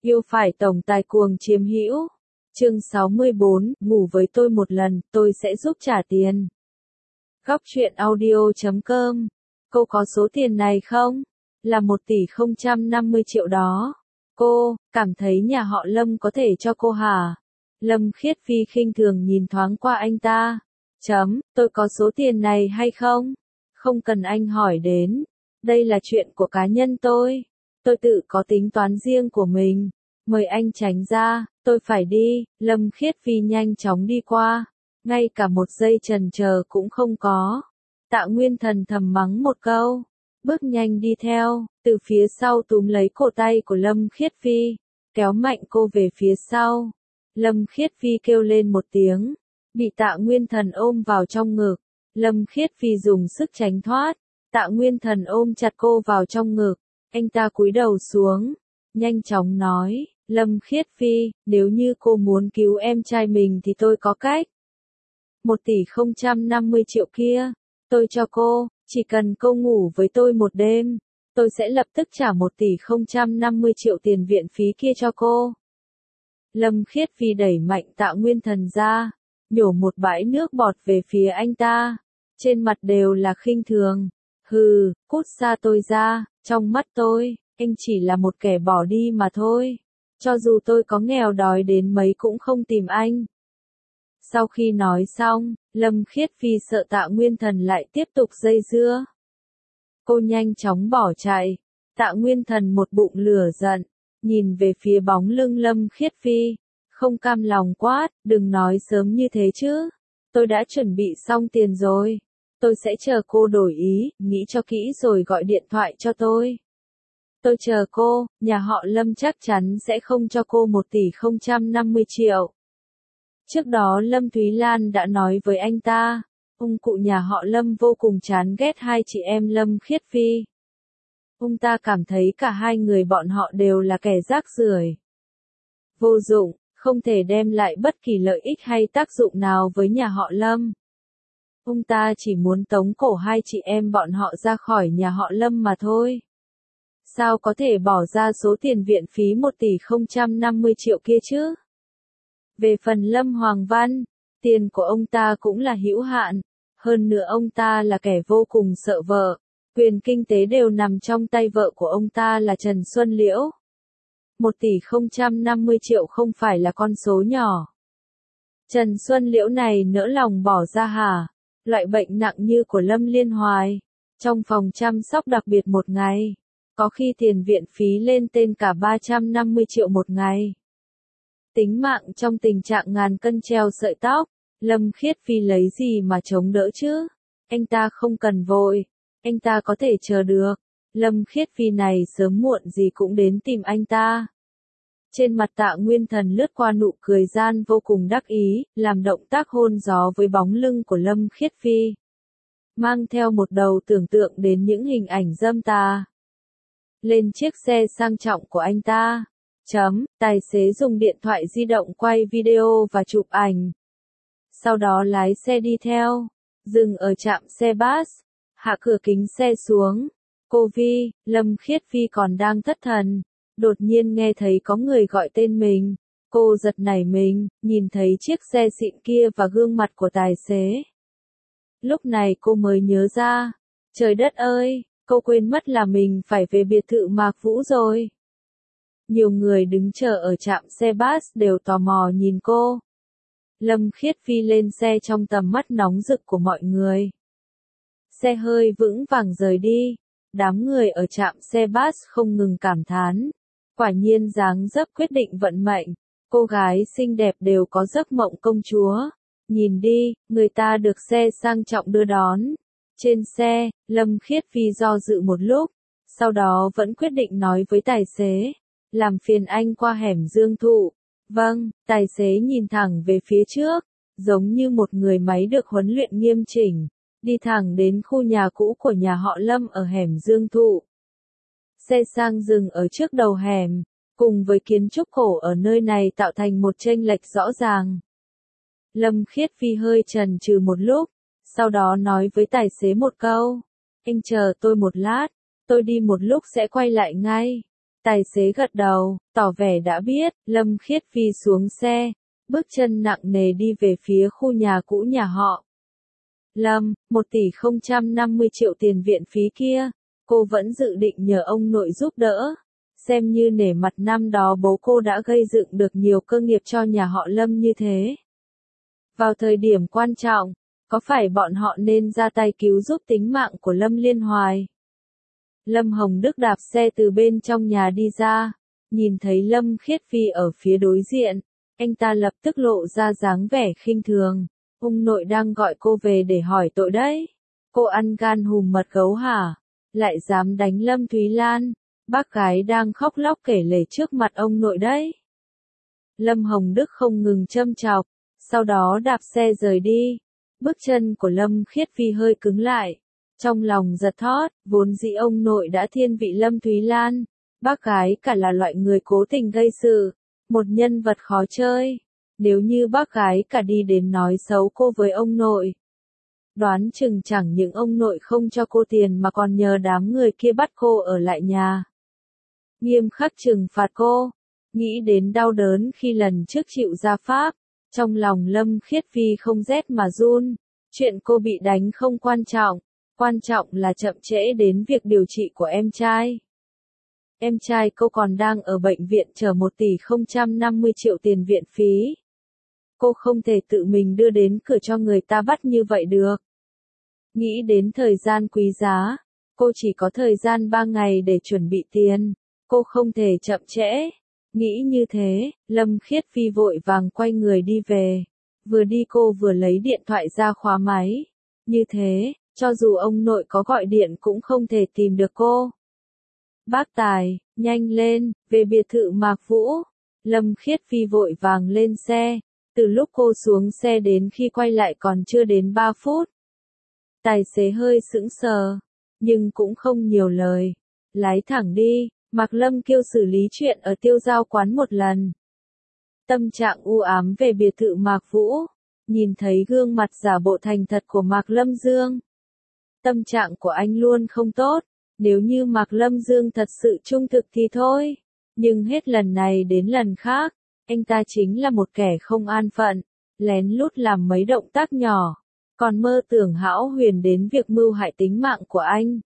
Yêu phải tổng tài cuồng chiếm hữu. Chương 64, ngủ với tôi một lần, tôi sẽ giúp trả tiền. Góc truyện audio.com. Cô có số tiền này không? Là 1,050 tỷ đó. Cô, cảm thấy nhà họ Lâm có thể cho cô hả? Lâm Khiết Phi khinh thường nhìn thoáng qua anh ta. Tôi có số tiền này hay không? Không cần anh hỏi đến. Đây là chuyện của cá nhân tôi. Tôi tự có tính toán riêng của mình. Mời anh tránh ra, tôi phải đi. Lâm Khiết Phi nhanh chóng đi qua. Ngay cả một giây chần chờ cũng không có. Tạ Nguyên Thần thầm mắng một câu. Bước nhanh đi theo, từ phía sau túm lấy cổ tay của Lâm Khiết Phi. Kéo mạnh cô về phía sau. Lâm Khiết Phi kêu lên một tiếng. Bị Tạ Nguyên Thần ôm vào trong ngực. Lâm Khiết Phi dùng sức tránh thoát. Tạ Nguyên Thần ôm chặt cô vào trong ngực. Anh ta cúi đầu xuống. Nhanh chóng nói. Lâm Khiết Phi, nếu như cô muốn cứu em trai mình thì tôi có cách. 1,050 tỷ kia, tôi cho cô, chỉ cần cô ngủ với tôi một đêm, tôi sẽ lập tức trả 1,050 tỷ tiền viện phí kia cho cô. Lâm Khiết Phi đẩy mạnh Tạ Nguyên Thần ra, nhổ một bãi nước bọt về phía anh ta, trên mặt đều là khinh thường. Hừ, cút xa tôi ra, trong mắt tôi, anh chỉ là một kẻ bỏ đi mà thôi. Cho dù tôi có nghèo đói đến mấy cũng không tìm anh. Sau khi nói xong, Lâm Khiết Phi sợ Tạ Nguyên Thần lại tiếp tục dây dưa. Cô nhanh chóng bỏ chạy. Tạ Nguyên Thần một bụng lửa giận, nhìn về phía bóng lưng Lâm Khiết Phi, không cam lòng quát, đừng nói sớm như thế chứ. Tôi đã chuẩn bị xong tiền rồi. Tôi sẽ chờ cô đổi ý, nghĩ cho kỹ rồi gọi điện thoại cho tôi. Tôi chờ cô, nhà họ Lâm chắc chắn sẽ không cho cô 1,050 tỷ. Trước đó Lâm Thúy Lan đã nói với anh ta, ông cụ nhà họ Lâm vô cùng chán ghét hai chị em Lâm Khiết Phi. Ông ta cảm thấy cả hai người bọn họ đều là kẻ rác rưởi, vô dụng, không thể đem lại bất kỳ lợi ích hay tác dụng nào với nhà họ Lâm. Ông ta chỉ muốn tống cổ hai chị em bọn họ ra khỏi nhà họ Lâm mà thôi. Sao có thể bỏ ra số tiền viện phí 1,050 tỷ kia chứ? Về phần Lâm Hoàng Văn, tiền của ông ta cũng là hữu hạn, hơn nữa ông ta là kẻ vô cùng sợ vợ, quyền kinh tế đều nằm trong tay vợ của ông ta là Trần Xuân Liễu. 1,050 tỷ không phải là con số nhỏ. Trần Xuân Liễu này nỡ lòng bỏ ra hả? Loại bệnh nặng như của Lâm Liên Hoài, trong phòng chăm sóc đặc biệt một ngày, có khi tiền viện phí lên tên cả 350 triệu một ngày. Tính mạng trong tình trạng ngàn cân treo sợi tóc, Lâm Khiết Phi lấy gì mà chống đỡ chứ? Anh ta không cần vội, anh ta có thể chờ được. Lâm Khiết Phi này sớm muộn gì cũng đến tìm anh ta. Trên mặt Tạ Nguyên Thần lướt qua nụ cười gian vô cùng đắc ý, làm động tác hôn gió với bóng lưng của Lâm Khiết Phi. Mang theo một đầu tưởng tượng đến những hình ảnh dâm tà. Lên chiếc xe sang trọng của anh ta. Tài xế dùng điện thoại di động quay video và chụp ảnh. Sau đó lái xe đi theo. Dừng ở trạm xe bus. Hạ cửa kính xe xuống. Cô Vi, Lâm Khiết Phi còn đang thất thần. Đột nhiên nghe thấy có người gọi tên mình. Cô giật nảy mình, nhìn thấy chiếc xe xịn kia và gương mặt của tài xế. Lúc này cô mới nhớ ra. Trời đất ơi, cô quên mất là mình phải về biệt thự Mạc Vũ rồi. Nhiều người đứng chờ ở trạm xe bus đều tò mò nhìn cô. Lâm Khiết Phi lên xe trong tầm mắt nóng rực của mọi người. Xe hơi vững vàng rời đi. Đám người ở trạm xe bus không ngừng cảm thán. Quả nhiên dáng dấp quyết định vận mệnh. Cô gái xinh đẹp đều có giấc mộng công chúa. Nhìn đi, người ta được xe sang trọng đưa đón. Trên xe, Lâm Khiết Phi do dự một lúc. Sau đó vẫn quyết định nói với tài xế. Làm phiền anh qua hẻm Dương Thụ. Vâng, tài xế nhìn thẳng về phía trước, giống như một người máy được huấn luyện nghiêm chỉnh, đi thẳng đến khu nhà cũ của nhà họ Lâm ở hẻm Dương Thụ. Xe sang dừng ở trước đầu hẻm, cùng với kiến trúc cổ ở nơi này tạo thành một chênh lệch rõ ràng. Lâm Khiết Phi hơi chần chừ một lúc, sau đó nói với tài xế một câu. Anh chờ tôi một lát, tôi đi một lúc sẽ quay lại ngay. Tài xế gật đầu, tỏ vẻ đã biết. Lâm Khiết Phi xuống xe, bước chân nặng nề đi về phía khu nhà cũ nhà họ Lâm. 1,050 tỷ tiền viện phí kia, cô vẫn dự định nhờ ông nội giúp đỡ. Xem như nể mặt năm đó bố cô đã gây dựng được nhiều cơ nghiệp cho nhà họ Lâm như thế. Vào thời điểm quan trọng, có phải bọn họ nên ra tay cứu giúp tính mạng của Lâm Liên Hoài? Lâm Hồng Đức đạp xe từ bên trong nhà đi ra, nhìn thấy Lâm Khiết Phi ở phía đối diện, anh ta lập tức lộ ra dáng vẻ khinh thường. Ông nội đang gọi cô về để hỏi tội đấy. Cô ăn gan hùm mật gấu hả? Lại dám đánh Lâm Thúy Lan? Bác gái đang khóc lóc kể lể trước mặt ông nội đấy. Lâm Hồng Đức không ngừng châm chọc, sau đó đạp xe rời đi. Bước chân của Lâm Khiết Phi hơi cứng lại. Trong lòng giật thót, vốn dĩ ông nội đã thiên vị Lâm Thúy Lan. Bác gái cả là loại người cố tình gây sự, một nhân vật khó chơi. Nếu như bác gái cả đi đến nói xấu cô với ông nội, đoán chừng chẳng những ông nội không cho cô tiền mà còn nhờ đám người kia bắt cô ở lại nhà. Nghiêm khắc trừng phạt cô. Nghĩ đến đau đớn khi lần trước chịu gia pháp, trong lòng Lâm Khiết Phi không rét mà run. Chuyện cô bị đánh không quan trọng là chậm trễ đến việc điều trị của em trai. Em trai cô còn đang ở bệnh viện chờ 1,050 tỷ tiền viện phí. Cô không thể tự mình đưa đến cửa cho người ta bắt như vậy được. Nghĩ đến thời gian quý giá, cô chỉ có thời gian 3 ngày để chuẩn bị tiền. Cô không thể chậm trễ. Nghĩ như thế, Lâm Khiết Phi vội vàng quay người đi về. Vừa đi cô vừa lấy điện thoại ra khóa máy. Như thế, cho dù ông nội có gọi điện cũng không thể tìm được cô. Bác Tài, nhanh lên, về biệt thự Mạc Vũ. Lâm Khiết Phi vội vàng lên xe. Từ lúc cô xuống xe đến khi quay lại còn chưa đến 3 phút. Tài xế hơi sững sờ, nhưng cũng không nhiều lời. Lái thẳng đi. Mạc Lâm kêu xử lý chuyện ở Tiêu Giao quán một lần. Tâm trạng u ám về biệt thự Mạc Vũ, nhìn thấy gương mặt giả bộ thành thật của Mạc Lâm Dương. Tâm trạng của anh luôn không tốt, nếu như Mạc Lâm Dương thật sự trung thực thì thôi. Nhưng hết lần này đến lần khác, anh ta chính là một kẻ không an phận, lén lút làm mấy động tác nhỏ, còn mơ tưởng hão huyền đến việc mưu hại tính mạng của anh.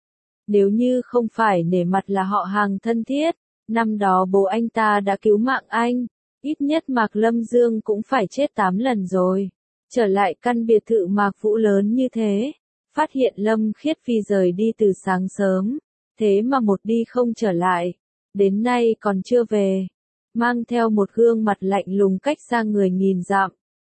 Nếu như không phải nể mặt là họ hàng thân thiết, năm đó bố anh ta đã cứu mạng anh, ít nhất Mạc Lâm Dương cũng phải chết 8 lần rồi. Trở lại căn biệt thự Mạc Vũ lớn như thế, phát hiện Lâm Khiết Phi rời đi từ sáng sớm, thế mà một đi không trở lại, đến nay còn chưa về, mang theo một gương mặt lạnh lùng cách xa người nghìn dặm.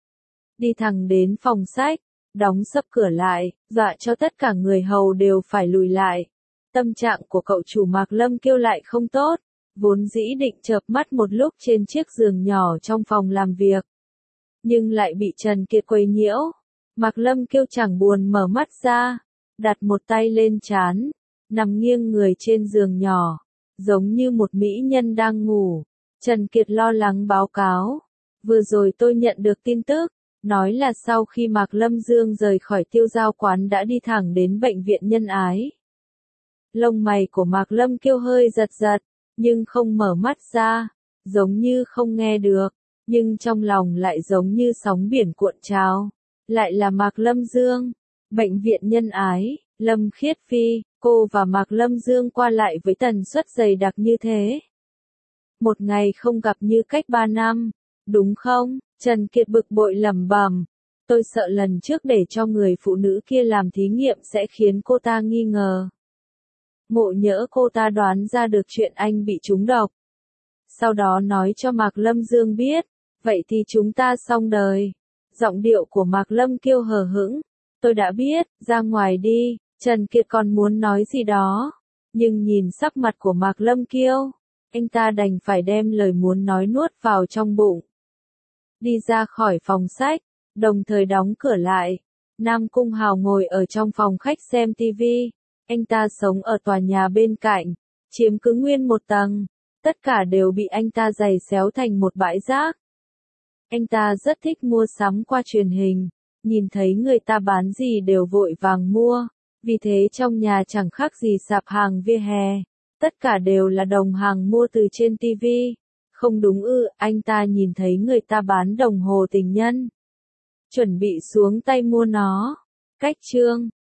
Đi thẳng đến phòng sách, đóng sập cửa lại, dọa cho tất cả người hầu đều phải lùi lại. Tâm trạng của cậu chủ Mạc Lâm kêu lại không tốt, vốn dĩ định chợp mắt một lúc trên chiếc giường nhỏ trong phòng làm việc. Nhưng lại bị Trần Kiệt quấy nhiễu. Mạc Lâm kêu chẳng buồn mở mắt ra, đặt một tay lên trán, nằm nghiêng người trên giường nhỏ, giống như một mỹ nhân đang ngủ. Trần Kiệt lo lắng báo cáo, vừa rồi tôi nhận được tin tức, nói là sau khi Mạc Lâm Dương rời khỏi Tiêu Giao quán đã đi thẳng đến bệnh viện Nhân Ái. Lông mày của Mạc Lâm kêu hơi giật giật, nhưng không mở mắt ra, giống như không nghe được, nhưng trong lòng lại giống như sóng biển cuộn trào. Lại là Mạc Lâm Dương, bệnh viện Nhân Ái, Lâm Khiết Phi, cô và Mạc Lâm Dương qua lại với tần suất dày đặc như thế. Một ngày không gặp như cách 3 năm, đúng không? Trần Kiệt bực bội lẩm bẩm, tôi sợ lần trước để cho người phụ nữ kia làm thí nghiệm sẽ khiến cô ta nghi ngờ. Ngộ nhỡ cô ta đoán ra được chuyện anh bị trúng độc. Sau đó nói cho Mạc Lâm Dương biết, vậy thì chúng ta xong đời. Giọng điệu của Mạc Lâm kêu hờ hững, tôi đã biết, ra ngoài đi. Trần Kiệt còn muốn nói gì đó, nhưng nhìn sắc mặt của Mạc Lâm Kiêu, anh ta đành phải đem lời muốn nói nuốt vào trong bụng. Đi ra khỏi phòng sách, đồng thời đóng cửa lại. Nam Cung Hào ngồi ở trong phòng khách xem TV. Anh ta sống ở tòa nhà bên cạnh, chiếm cứ nguyên một tầng. Tất cả đều bị anh ta giày xéo thành một bãi rác. Anh ta rất thích mua sắm qua truyền hình, nhìn thấy người ta bán gì đều vội vàng mua, vì thế trong nhà chẳng khác gì sạp hàng vỉa hè. Tất cả đều là đồng hàng mua từ trên TV. Không đúng ư, anh ta nhìn thấy người ta bán đồng hồ tình nhân. Chuẩn bị xuống tay mua nó. Cách chương